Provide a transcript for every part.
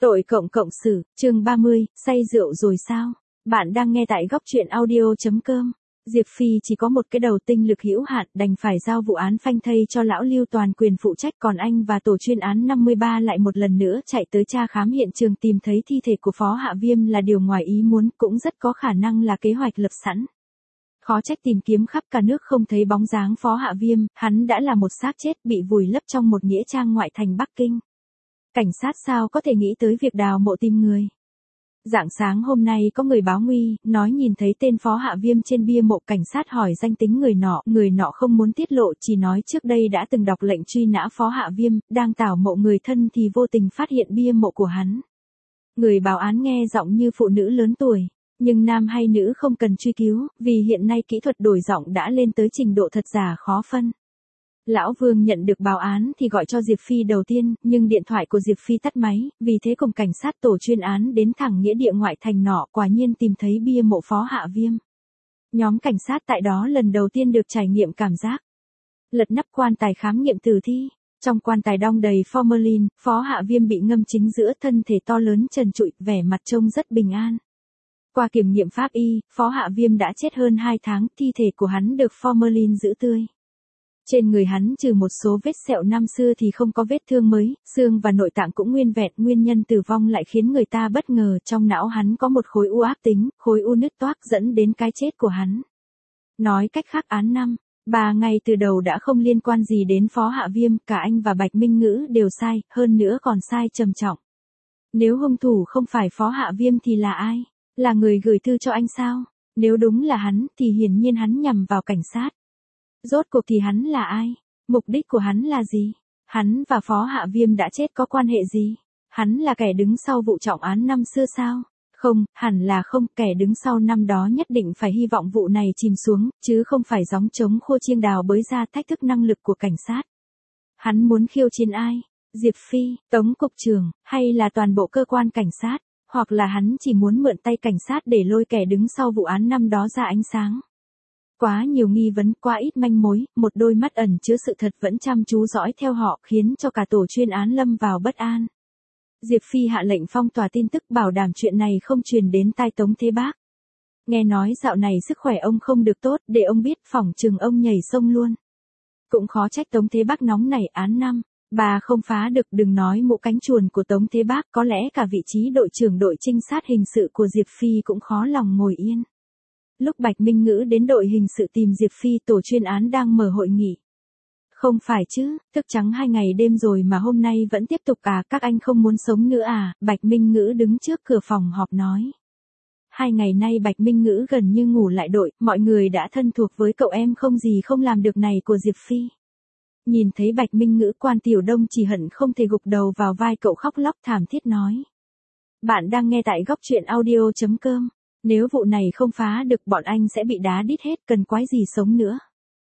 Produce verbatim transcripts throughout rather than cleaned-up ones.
Tội cộng cộng xử, chương ba mươi, say rượu rồi sao? Bạn đang nghe tại góc truyện audio.com. Diệp Phi chỉ có một cái đầu tinh lực hữu hạn, đành phải giao vụ án phanh thây cho lão Lưu toàn quyền phụ trách, còn anh và tổ chuyên án năm mươi ba lại một lần nữa chạy tới tra khám hiện trường, tìm thấy thi thể của Phó Hạ Viêm là điều ngoài ý muốn, cũng rất có khả năng là kế hoạch lập sẵn. Khó trách tìm kiếm khắp cả nước không thấy bóng dáng Phó Hạ Viêm, hắn đã là một xác chết bị vùi lấp trong một nghĩa trang ngoại thành Bắc Kinh. Cảnh sát sao có thể nghĩ tới việc đào mộ tìm người. Rạng sáng hôm nay có người báo nguy, nói nhìn thấy tên Phó Hạ Viêm trên bia mộ. Cảnh sát hỏi danh tính người nọ, người nọ không muốn tiết lộ, chỉ nói trước đây đã từng đọc lệnh truy nã Phó Hạ Viêm, đang tảo mộ người thân thì vô tình phát hiện bia mộ của hắn. Người báo án nghe giọng như phụ nữ lớn tuổi, nhưng nam hay nữ không cần truy cứu, vì hiện nay kỹ thuật đổi giọng đã lên tới trình độ thật giả khó phân. Lão Vương nhận được báo án thì gọi cho Diệp Phi đầu tiên, nhưng điện thoại của Diệp Phi tắt máy, vì thế cùng cảnh sát tổ chuyên án đến thẳng nghĩa địa ngoại thành nọ, quả nhiên tìm thấy bia mộ Phó Hạ Viêm. Nhóm cảnh sát tại đó lần đầu tiên được trải nghiệm cảm giác lật nắp quan tài khám nghiệm tử thi. Trong quan tài đong đầy formalin, Phó Hạ Viêm bị ngâm chính giữa, thân thể to lớn trần trụi, vẻ mặt trông rất bình an. Qua kiểm nghiệm pháp y, Phó Hạ Viêm đã chết hơn hai tháng, thi thể của hắn được formalin giữ tươi. Trên người hắn trừ một số vết sẹo năm xưa thì không có vết thương mới, xương và nội tạng cũng nguyên vẹn, nguyên nhân tử vong lại khiến người ta bất ngờ, trong não hắn có một khối u ác tính, khối u nứt toác dẫn đến cái chết của hắn. Nói cách khác án năm, ba ngay từ đầu đã không liên quan gì đến Phó Hạ Viêm, cả anh và Bạch Minh Ngữ đều sai, hơn nữa còn sai trầm trọng. Nếu hung thủ không phải Phó Hạ Viêm thì là ai? Là người gửi thư cho anh sao? Nếu đúng là hắn thì hiển nhiên hắn nhằm vào cảnh sát. Rốt cuộc thì hắn là ai? Mục đích của hắn là gì? Hắn và Phó Hạ Viêm đã chết có quan hệ gì? Hắn là kẻ đứng sau vụ trọng án năm xưa sao? Không, hẳn là không, kẻ đứng sau năm đó nhất định phải hy vọng vụ này chìm xuống, chứ không phải gióng trống khô chiêng đào bới ra thách thức năng lực của cảnh sát. Hắn muốn khiêu chiến ai? Diệp Phi, Tống cục trưởng, hay là toàn bộ cơ quan cảnh sát? Hoặc là hắn chỉ muốn mượn tay cảnh sát để lôi kẻ đứng sau vụ án năm đó ra ánh sáng? Quá nhiều nghi vấn, quá ít manh mối, một đôi mắt ẩn chứa sự thật vẫn chăm chú dõi theo họ, khiến cho cả tổ chuyên án lâm vào bất an. Diệp Phi hạ lệnh phong tỏa tin tức, bảo đảm chuyện này không truyền đến tai Tống Thế Bác. Nghe nói dạo này sức khỏe ông không được tốt, để ông biết phỏng chừng ông nhảy sông luôn. Cũng khó trách Tống Thế Bác nóng nảy án năm, bà không phá được, đừng nói mũ cánh chuồn của Tống Thế Bác, có lẽ cả vị trí đội trưởng đội trinh sát hình sự của Diệp Phi cũng khó lòng ngồi yên. Lúc Bạch Minh Ngữ đến đội hình sự tìm Diệp Phi, tổ chuyên án đang mở hội nghị. Không phải chứ, thức trắng hai ngày đêm rồi mà hôm nay vẫn tiếp tục à, các anh không muốn sống nữa à? Bạch Minh Ngữ đứng trước cửa phòng họp nói. Hai ngày nay Bạch Minh Ngữ gần như ngủ lại đội, mọi người đã thân thuộc với cậu em không gì không làm được này của Diệp Phi. Nhìn thấy Bạch Minh Ngữ, Quan Tiểu Đông chỉ hận không thể gục đầu vào vai cậu, khóc lóc thảm thiết nói. Bạn đang nghe tại góc truyện audio.com. Nếu vụ này không phá được bọn anh sẽ bị đá đít hết, cần quái gì sống nữa.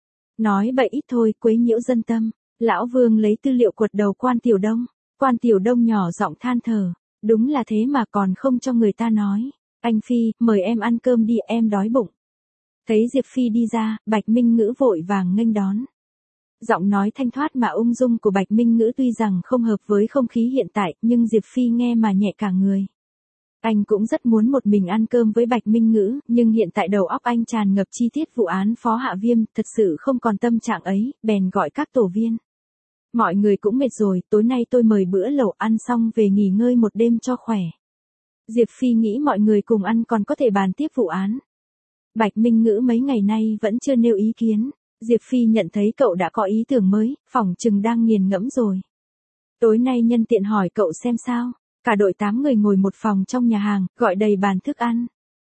Nói bậy ít thôi, quấy nhiễu dân tâm. Lão Vương lấy tư liệu quật đầu Quan Tiểu Đông. Quan Tiểu Đông nhỏ giọng than thở. Đúng là thế mà còn không cho người ta nói. Anh Phi, mời em ăn cơm đi, em đói bụng. Thấy Diệp Phi đi ra, Bạch Minh Ngữ vội vàng nghênh đón. Giọng nói thanh thoát mà ung dung của Bạch Minh Ngữ tuy rằng không hợp với không khí hiện tại, nhưng Diệp Phi nghe mà nhẹ cả người. Anh cũng rất muốn một mình ăn cơm với Bạch Minh Ngữ, nhưng hiện tại đầu óc anh tràn ngập chi tiết vụ án Phó Hạ Viêm, thật sự không còn tâm trạng ấy, bèn gọi các tổ viên. Mọi người cũng mệt rồi, tối nay tôi mời bữa lẩu, ăn xong về nghỉ ngơi một đêm cho khỏe. Diệp Phi nghĩ mọi người cùng ăn còn có thể bàn tiếp vụ án. Bạch Minh Ngữ mấy ngày nay vẫn chưa nêu ý kiến. Diệp Phi nhận thấy cậu đã có ý tưởng mới, phỏng chừng đang nghiền ngẫm rồi. Tối nay nhân tiện hỏi cậu xem sao. Cả đội tám người ngồi một phòng trong nhà hàng, gọi đầy bàn thức ăn.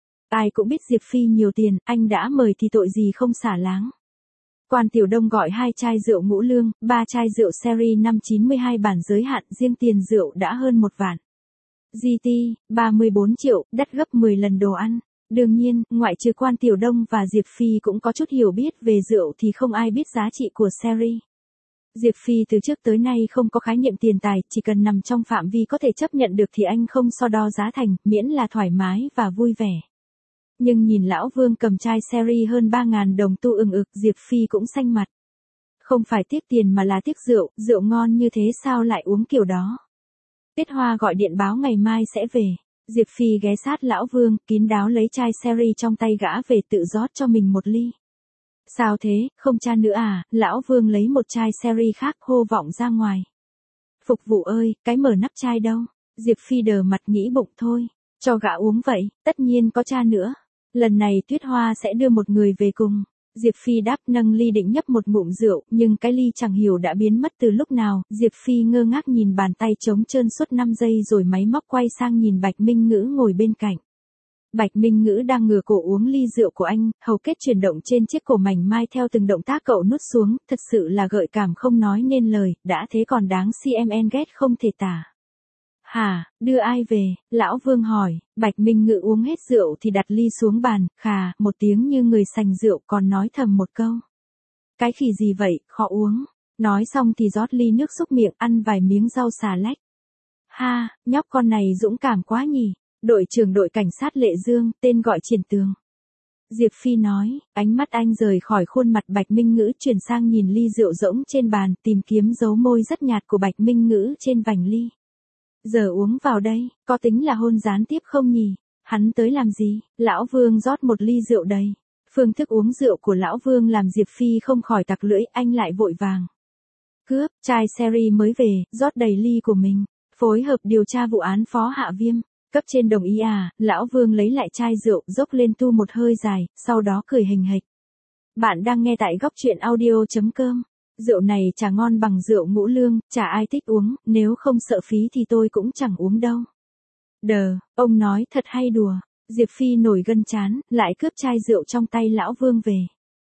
Ai cũng biết Diệp Phi nhiều tiền, anh đã mời thì tội gì không xả láng. Quan Tiểu Đông gọi hai chai rượu Ngũ Lương, ba chai rượu series năm chín mươi hai bản giới hạn, riêng tiền rượu đã hơn một vạn. giê tê, ba mươi bốn triệu, đắt gấp mười lần đồ ăn. Đương nhiên, ngoại trừ Quan Tiểu Đông và Diệp Phi cũng có chút hiểu biết về rượu thì không ai biết giá trị của series. Diệp Phi từ trước tới nay không có khái niệm tiền tài, chỉ cần nằm trong phạm vi có thể chấp nhận được thì anh không so đo giá thành, miễn là thoải mái và vui vẻ. Nhưng nhìn Lão Vương cầm chai series hơn ba ngàn đồng tu ừng ực, Diệp Phi cũng xanh mặt. Không phải tiếc tiền mà là tiếc rượu, rượu ngon như thế sao lại uống kiểu đó. Tuyết Hoa gọi điện báo ngày mai sẽ về. Diệp Phi ghé sát Lão Vương, kín đáo lấy chai sherry trong tay gã về tự rót cho mình một ly. Sao thế, không cha nữa à? Lão Vương lấy một chai sherry khác hô vọng ra ngoài. Phục vụ ơi, cái mở nắp chai đâu? Diệp Phi đờ mặt nghĩ bụng thôi. Cho gã uống vậy, tất nhiên có cha nữa. Lần này Tuyết Hoa sẽ đưa một người về cùng. Diệp Phi đáp nâng ly định nhấp một ngụm rượu, nhưng cái ly chẳng hiểu đã biến mất từ lúc nào. Diệp Phi ngơ ngác nhìn bàn tay trống trơn suốt năm giây rồi máy móc quay sang nhìn Bạch Minh Ngữ ngồi bên cạnh. Bạch Minh Ngữ đang ngửa cổ uống ly rượu của anh, hầu kết chuyển động trên chiếc cổ mảnh mai theo từng động tác cậu nuốt xuống, thật sự là gợi cảm không nói nên lời, đã thế còn đáng cmn ghét không thể tả. Hả, đưa ai về? Lão Vương hỏi. Bạch Minh Ngữ uống hết rượu thì đặt ly xuống bàn, khà, một tiếng như người sành rượu còn nói thầm một câu. Cái khỉ gì vậy, khó uống. Nói xong thì rót ly nước xúc miệng ăn vài miếng rau xà lách. Ha, nhóc con này dũng cảm quá nhỉ. Đội trưởng đội cảnh sát Lệ Dương, tên gọi Triển Tường. Diệp Phi nói, ánh mắt anh rời khỏi khuôn mặt Bạch Minh Ngữ chuyển sang nhìn ly rượu rỗng trên bàn, tìm kiếm dấu môi rất nhạt của Bạch Minh Ngữ trên vành ly. Giờ uống vào đây, có tính là hôn gián tiếp không nhỉ? Hắn tới làm gì? Lão Vương rót một ly rượu đầy. Phương thức uống rượu của Lão Vương làm Diệp Phi không khỏi tặc lưỡi, anh lại vội vàng. Cướp, chai sherry mới về, rót đầy ly của mình. Phối hợp điều tra vụ án Phó Hạ Viêm. Cấp trên đồng ý à? Lão Vương lấy lại chai rượu, dốc lên tu một hơi dài, sau đó cười hình hịch. Bạn đang nghe tại góc truyện audio chấm com. Rượu này chả ngon bằng rượu Ngũ Lương, chả ai thích uống, nếu không sợ phí thì tôi cũng chẳng uống đâu. Đờ, ông nói thật hay đùa. Diệp Phi nổi gân chán, lại cướp chai rượu trong tay Lão Vương về.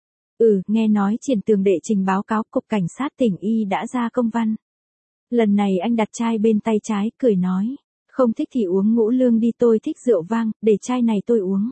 Ừ, nghe nói Triển Tường đệ trình báo cáo cục cảnh sát tỉnh Y đã ra công văn. Lần này anh đặt chai bên tay trái, cười nói. Không thích thì uống Ngũ Lương đi, tôi thích rượu vang, để chai này tôi uống.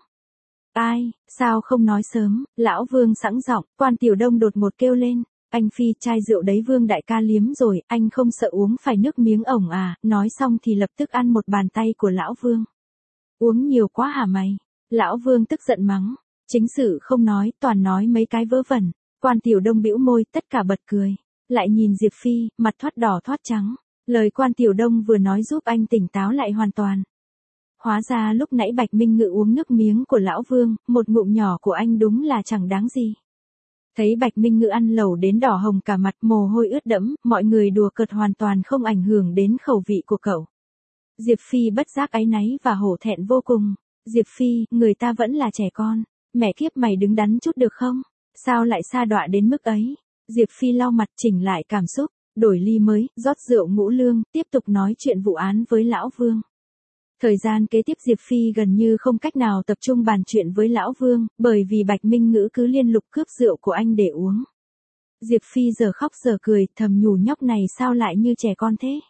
Ai, sao không nói sớm? Lão Vương sẵn giọng, Quan Tiểu Đông đột ngột kêu lên. Anh Phi, chai rượu đấy Vương đại ca liếm rồi, anh không sợ uống phải nước miếng ổng à? Nói xong thì lập tức ăn một bàn tay của Lão Vương. Uống nhiều quá hả mày? Lão Vương tức giận mắng. Chính sự không nói, toàn nói mấy cái vớ vẩn. Quan Tiểu Đông bĩu môi, tất cả bật cười. Lại nhìn Diệp Phi, mặt thoát đỏ thoát trắng. Lời Quan Tiểu Đông vừa nói giúp anh tỉnh táo lại hoàn toàn. Hóa ra lúc nãy Bạch Minh Ngữ uống nước miếng của Lão Vương, một ngụm nhỏ của anh đúng là chẳng đáng gì. Thấy Bạch Minh Ngữ ăn lẩu đến đỏ hồng cả mặt, mồ hôi ướt đẫm, mọi người đùa cợt hoàn toàn không ảnh hưởng đến khẩu vị của cậu. Diệp Phi bất giác áy náy và hổ thẹn vô cùng. Diệp Phi, người ta vẫn là trẻ con. Mẹ kiếp mày đứng đắn chút được không? Sao lại sa đọa đến mức ấy? Diệp Phi lau mặt chỉnh lại cảm xúc, đổi ly mới, rót rượu Ngũ Lương, tiếp tục nói chuyện vụ án với Lão Vương. Thời gian kế tiếp Diệp Phi gần như không cách nào tập trung bàn chuyện với Lão Vương, bởi vì Bạch Minh Ngữ cứ liên lục cướp rượu của anh để uống. Diệp Phi giờ khóc giờ cười, thầm nhủ nhóc này sao lại như trẻ con thế?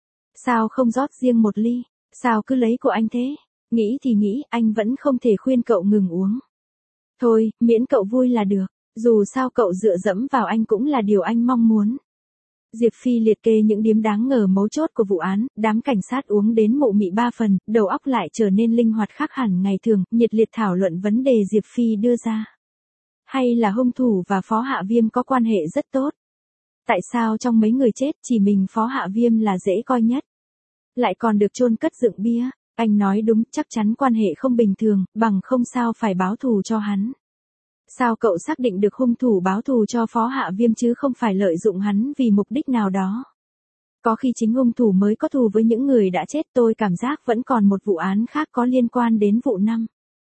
Sao không rót riêng một ly? Sao cứ lấy của anh thế? Nghĩ thì nghĩ, anh vẫn không thể khuyên cậu ngừng uống. Thôi, miễn cậu vui là được, dù sao cậu dựa dẫm vào anh cũng là điều anh mong muốn. Diệp Phi liệt kê những điểm đáng ngờ mấu chốt của vụ án, đám cảnh sát uống đến mụ mị ba phần, đầu óc lại trở nên linh hoạt khác hẳn ngày thường, nhiệt liệt thảo luận vấn đề Diệp Phi đưa ra. Hay là hung thủ và Phó Hạ Viêm có quan hệ rất tốt? Tại sao trong mấy người chết chỉ mình Phó Hạ Viêm là dễ coi nhất? Lại còn được chôn cất dựng bia? Anh nói đúng, chắc chắn quan hệ không bình thường, bằng không sao phải báo thù cho hắn. Sao cậu xác định được hung thủ báo thù cho Phó Hạ Viêm chứ không phải lợi dụng hắn vì mục đích nào đó? Có khi chính hung thủ mới có thù với những người đã chết, tôi cảm giác vẫn còn một vụ án khác có liên quan đến vụ năm.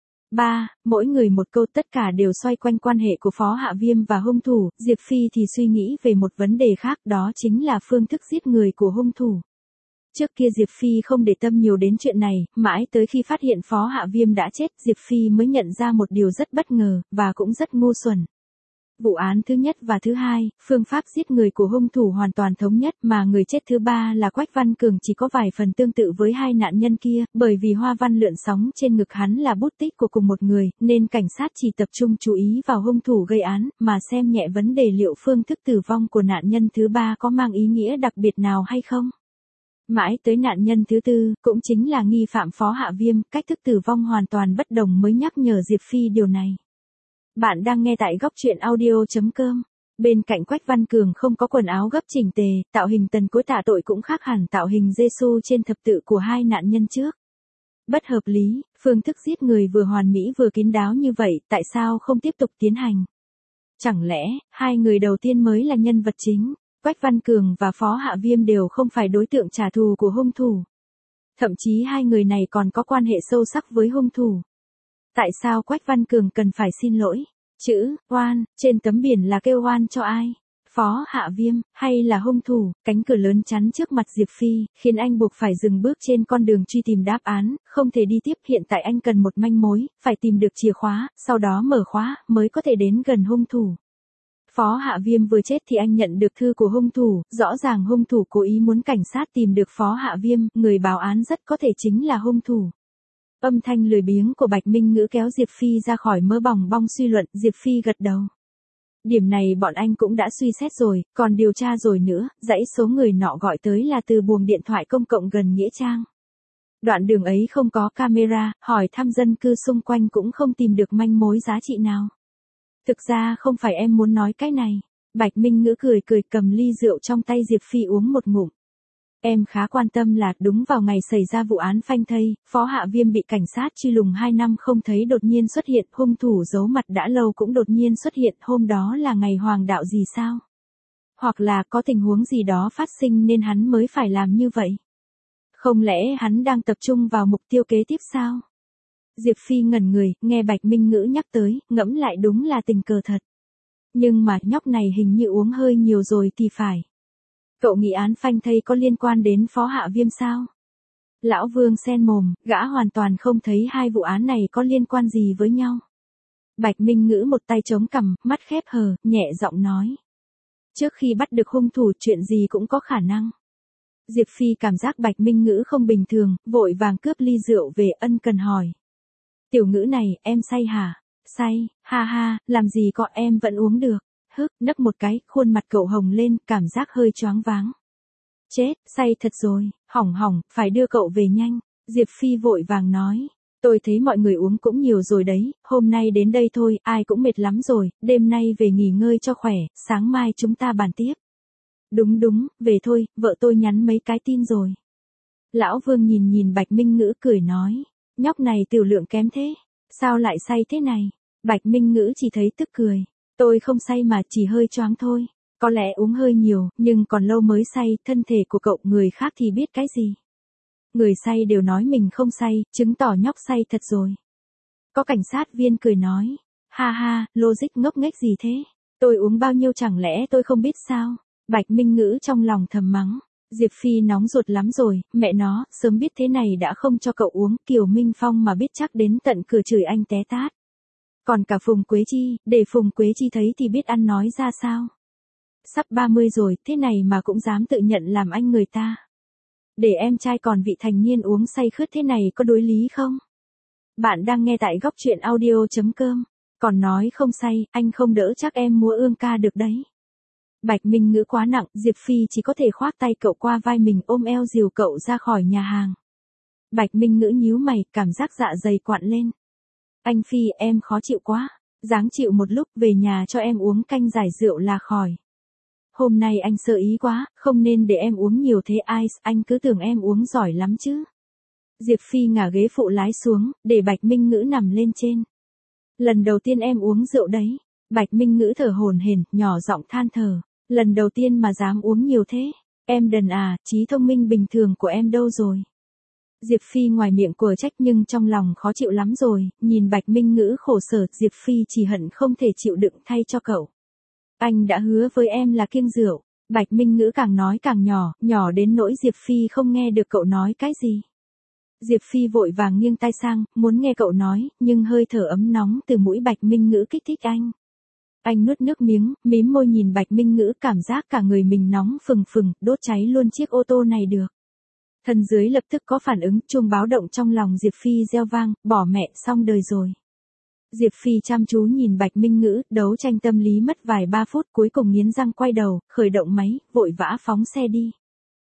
ba. Mỗi người một câu, tất cả đều xoay quanh quan hệ của Phó Hạ Viêm và hung thủ, Diệp Phi thì suy nghĩ về một vấn đề khác, đó chính là phương thức giết người của hung thủ. Trước kia Diệp Phi không để tâm nhiều đến chuyện này, mãi tới khi phát hiện Phó Hạ Viêm đã chết, Diệp Phi mới nhận ra một điều rất bất ngờ, và cũng rất ngu xuẩn. Vụ án thứ nhất và thứ hai, phương pháp giết người của hung thủ hoàn toàn thống nhất, mà người chết thứ ba là Quách Văn Cường chỉ có vài phần tương tự với hai nạn nhân kia, bởi vì hoa văn lượn sóng trên ngực hắn là bút tích của cùng một người, nên cảnh sát chỉ tập trung chú ý vào hung thủ gây án, mà xem nhẹ vấn đề liệu phương thức tử vong của nạn nhân thứ ba có mang ý nghĩa đặc biệt nào hay không. Mãi tới nạn nhân thứ tư, cũng chính là nghi phạm Phó Hạ Viêm, cách thức tử vong hoàn toàn bất đồng mới nhắc nhở Diệp Phi điều này. Bạn đang nghe tại góc truyện audio chấm com. Bên cạnh Quách Văn Cường không có quần áo gấp chỉnh tề, tạo hình tần cối tạ tội cũng khác hẳn tạo hình Giê-xu trên thập tự của hai nạn nhân trước. Bất hợp lý, phương thức giết người vừa hoàn mỹ vừa kín đáo như vậy, tại sao không tiếp tục tiến hành? Chẳng lẽ, hai người đầu tiên mới là nhân vật chính, Quách Văn Cường và Phó Hạ Viêm đều không phải đối tượng trả thù của hung thủ? Thậm chí hai người này còn có quan hệ sâu sắc với hung thủ. Tại sao Quách Văn Cường cần phải xin lỗi? Chữ oan trên tấm biển là kêu oan cho ai? Phó Hạ Viêm, hay là hung thủ? Cánh cửa lớn chắn trước mặt Diệp Phi, khiến anh buộc phải dừng bước trên con đường truy tìm đáp án, không thể đi tiếp. Hiện tại anh cần một manh mối, phải tìm được chìa khóa, sau đó mở khóa, mới có thể đến gần hung thủ. Phó Hạ Viêm vừa chết thì anh nhận được thư của hung thủ, rõ ràng hung thủ cố ý muốn cảnh sát tìm được Phó Hạ Viêm, người báo án rất có thể chính là hung thủ. Âm thanh lười biếng của Bạch Minh Ngữ kéo Diệp Phi ra khỏi mớ bòng bong suy luận, Diệp Phi gật đầu. Điểm này bọn anh cũng đã suy xét rồi, còn điều tra rồi nữa, dãy số người nọ gọi tới là từ buồng điện thoại công cộng gần Nghĩa Trang. Đoạn đường ấy không có camera, hỏi thăm dân cư xung quanh cũng không tìm được manh mối giá trị nào. Thực ra không phải em muốn nói cái này. Bạch Minh Ngữ cười cười cầm ly rượu trong tay Diệp Phi uống một ngụm. Em khá quan tâm là đúng vào ngày xảy ra vụ án phanh thây, Phó Hạ Viêm bị cảnh sát truy lùng hai năm không thấy đột nhiên xuất hiện, hung thủ giấu mặt đã lâu cũng đột nhiên xuất hiện, hôm đó là ngày hoàng đạo gì sao? Hoặc là có tình huống gì đó phát sinh nên hắn mới phải làm như vậy? Không lẽ hắn đang tập trung vào mục tiêu kế tiếp sao? Diệp Phi ngẩn người, nghe Bạch Minh Ngữ nhắc tới, ngẫm lại đúng là tình cờ thật. Nhưng mà nhóc này hình như uống hơi nhiều rồi thì phải. Cậu nghĩ án phanh thây có liên quan đến Phó Hạ Viêm sao? Lão Vương sen mồm, gã hoàn toàn không thấy hai vụ án này có liên quan gì với nhau. Bạch Minh Ngữ một tay chống cằm, mắt khép hờ, nhẹ giọng nói. Trước khi bắt được hung thủ chuyện gì cũng có khả năng. Diệp Phi cảm giác Bạch Minh Ngữ không bình thường, vội vàng cướp ly rượu về, ân cần hỏi. Tiểu Ngữ này, em say hả? Say, ha ha, làm gì có, em vẫn uống được. Hức, nấc một cái, khuôn mặt cậu hồng lên, cảm giác hơi choáng váng. Chết, say thật rồi, hỏng hỏng, phải đưa cậu về nhanh. Diệp Phi vội vàng nói. Tôi thấy mọi người uống cũng nhiều rồi đấy, hôm nay đến đây thôi, ai cũng mệt lắm rồi, đêm nay về nghỉ ngơi cho khỏe, sáng mai chúng ta bàn tiếp. Đúng đúng, về thôi, vợ tôi nhắn mấy cái tin rồi. Lão Vương nhìn nhìn Bạch Minh Ngữ cười nói. Nhóc này tiểu lượng kém thế, sao lại say thế này? Bạch Minh Ngữ chỉ thấy tức cười. Tôi không say mà chỉ hơi choáng thôi. Có lẽ uống hơi nhiều, nhưng còn lâu mới say, thân thể của cậu người khác thì biết cái gì. Người say đều nói mình không say, chứng tỏ nhóc say thật rồi. Có cảnh sát viên cười nói. Ha ha, logic ngốc nghếch gì thế? Tôi uống bao nhiêu chẳng lẽ tôi không biết sao? Bạch Minh Ngữ trong lòng thầm mắng. Diệp Phi nóng ruột lắm rồi, mẹ nó, sớm biết thế này đã không cho cậu uống, Kiều Minh Phong mà biết chắc đến tận cửa chửi anh té tát. Còn cả Phùng Quế Chi, để Phùng Quế Chi thấy thì biết ăn nói ra sao. Sắp ba mươi rồi, thế này mà cũng dám tự nhận làm anh người ta. Để em trai còn vị thành niên uống say khướt thế này có đối lý không? Bạn đang nghe tại góc truyện audio chấm com. Còn nói không say, anh không đỡ chắc em múa ương ca được đấy. Bạch Minh Ngữ quá nặng, Diệp Phi chỉ có thể khoác tay cậu qua vai mình, ôm eo dìu cậu ra khỏi nhà hàng. Bạch Minh Ngữ nhíu mày, cảm giác dạ dày quặn lên. Anh Phi, em khó chịu quá. Dáng chịu một lúc, về nhà cho em uống canh giải rượu là khỏi. Hôm nay anh sợ ý quá, không nên để em uống nhiều thế ice, anh cứ tưởng em uống giỏi lắm chứ. Diệp Phi ngả ghế phụ lái xuống, để Bạch Minh Ngữ nằm lên trên. Lần đầu tiên em uống rượu đấy. Bạch Minh Ngữ thở hổn hển, nhỏ giọng than thở. Lần đầu tiên mà dám uống nhiều thế. Em đần à, trí thông minh bình thường của em đâu rồi? Diệp Phi ngoài miệng của trách nhưng trong lòng khó chịu lắm rồi, nhìn Bạch Minh Ngữ khổ sở, Diệp Phi chỉ hận không thể chịu đựng thay cho cậu. Anh đã hứa với em là kiêng rượu. Bạch Minh Ngữ càng nói càng nhỏ, nhỏ đến nỗi Diệp Phi không nghe được cậu nói cái gì. Diệp Phi vội vàng nghiêng tai sang, muốn nghe cậu nói, nhưng hơi thở ấm nóng từ mũi Bạch Minh Ngữ kích thích anh. Anh nuốt nước miếng, mím môi nhìn Bạch Minh Ngữ, cảm giác cả người mình nóng phừng phừng, đốt cháy luôn chiếc ô tô này được. Thân dưới lập tức có phản ứng, chuông báo động trong lòng Diệp Phi reo vang, bỏ mẹ, xong đời rồi. Diệp Phi chăm chú nhìn Bạch Minh Ngữ, đấu tranh tâm lý mất vài ba phút, cuối cùng nghiến răng quay đầu, khởi động máy, vội vã phóng xe đi.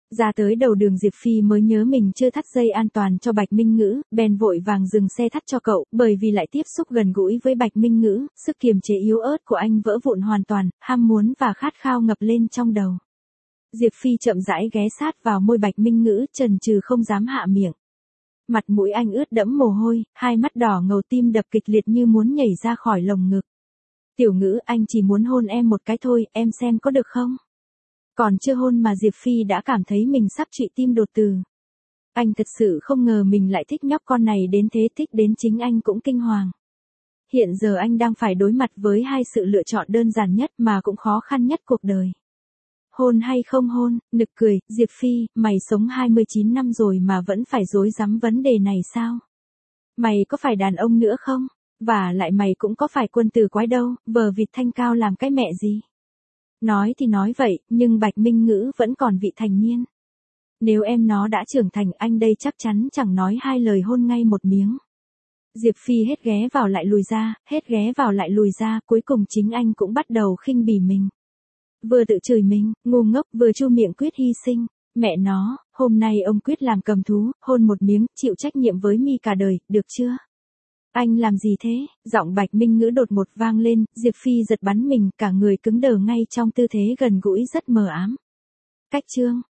Ra tới đầu đường Diệp Phi mới nhớ mình chưa thắt dây an toàn cho Bạch Minh Ngữ, bèn vội vàng dừng xe thắt cho cậu, bởi vì lại tiếp xúc gần gũi với Bạch Minh Ngữ, sức kiềm chế yếu ớt của anh vỡ vụn hoàn toàn, ham muốn và khát khao ngập lên trong đầu. Diệp Phi chậm rãi ghé sát vào môi Bạch Minh Ngữ, chần chừ không dám hạ miệng. Mặt mũi anh ướt đẫm mồ hôi, hai mắt đỏ ngầu, tim đập kịch liệt như muốn nhảy ra khỏi lồng ngực. Tiểu Ngữ, anh chỉ muốn hôn em một cái thôi, em xem có được không? Còn chưa hôn mà Diệp Phi đã cảm thấy mình sắp trụy tim đột tử. Anh thật sự không ngờ mình lại thích nhóc con này đến thế, thích đến chính anh cũng kinh hoàng. Hiện giờ anh đang phải đối mặt với hai sự lựa chọn đơn giản nhất mà cũng khó khăn nhất cuộc đời. Hôn hay không hôn, nực cười, Diệp Phi, mày sống hai mươi chín năm rồi mà vẫn phải rối rắm vấn đề này sao? Mày có phải đàn ông nữa không? Và lại mày cũng có phải quân tử quái đâu, vờ vịt thanh cao làm cái mẹ gì? Nói thì nói vậy, nhưng Bạch Minh Ngữ vẫn còn vị thành niên. Nếu em nó đã trưởng thành, anh đây chắc chắn chẳng nói hai lời hôn ngay một miếng. Diệp Phi hết ghé vào lại lùi ra, hết ghé vào lại lùi ra, cuối cùng chính anh cũng bắt đầu khinh bỉ mình. Vừa tự chửi mình, ngu ngốc, vừa chu miệng quyết hy sinh. Mẹ nó, hôm nay ông quyết làm cầm thú, hôn một miếng, chịu trách nhiệm với mi cả đời, được chưa? Anh làm gì thế? Giọng Bạch Minh Ngữ đột ngột vang lên, Diệp Phi giật bắn mình, cả người cứng đờ ngay trong tư thế gần gũi rất mờ ám. Cách chương